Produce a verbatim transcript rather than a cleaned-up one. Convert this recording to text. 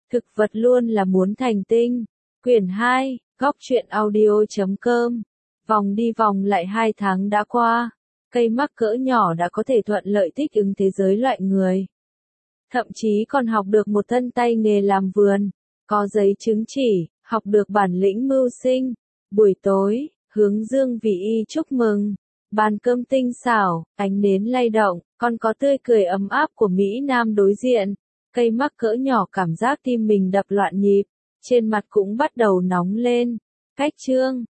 Thực vật luôn là muốn thành tinh. Quyển hai, góc truyện audio chấm com. Vòng đi vòng lại hai tháng đã qua. Cây mắc cỡ nhỏ đã có thể thuận lợi thích ứng thế giới loài người. Thậm chí còn học được một thân tay nghề làm vườn. Có giấy chứng chỉ, học được bản lĩnh mưu sinh. Buổi tối, hướng dương vị y chúc mừng. Bàn cơm tinh xảo, ánh nến lay động, còn có tươi cười ấm áp của Mỹ Nam đối diện. Cây mắc cỡ nhỏ cảm giác tim mình đập loạn nhịp, trên mặt cũng bắt đầu nóng lên. Cách chương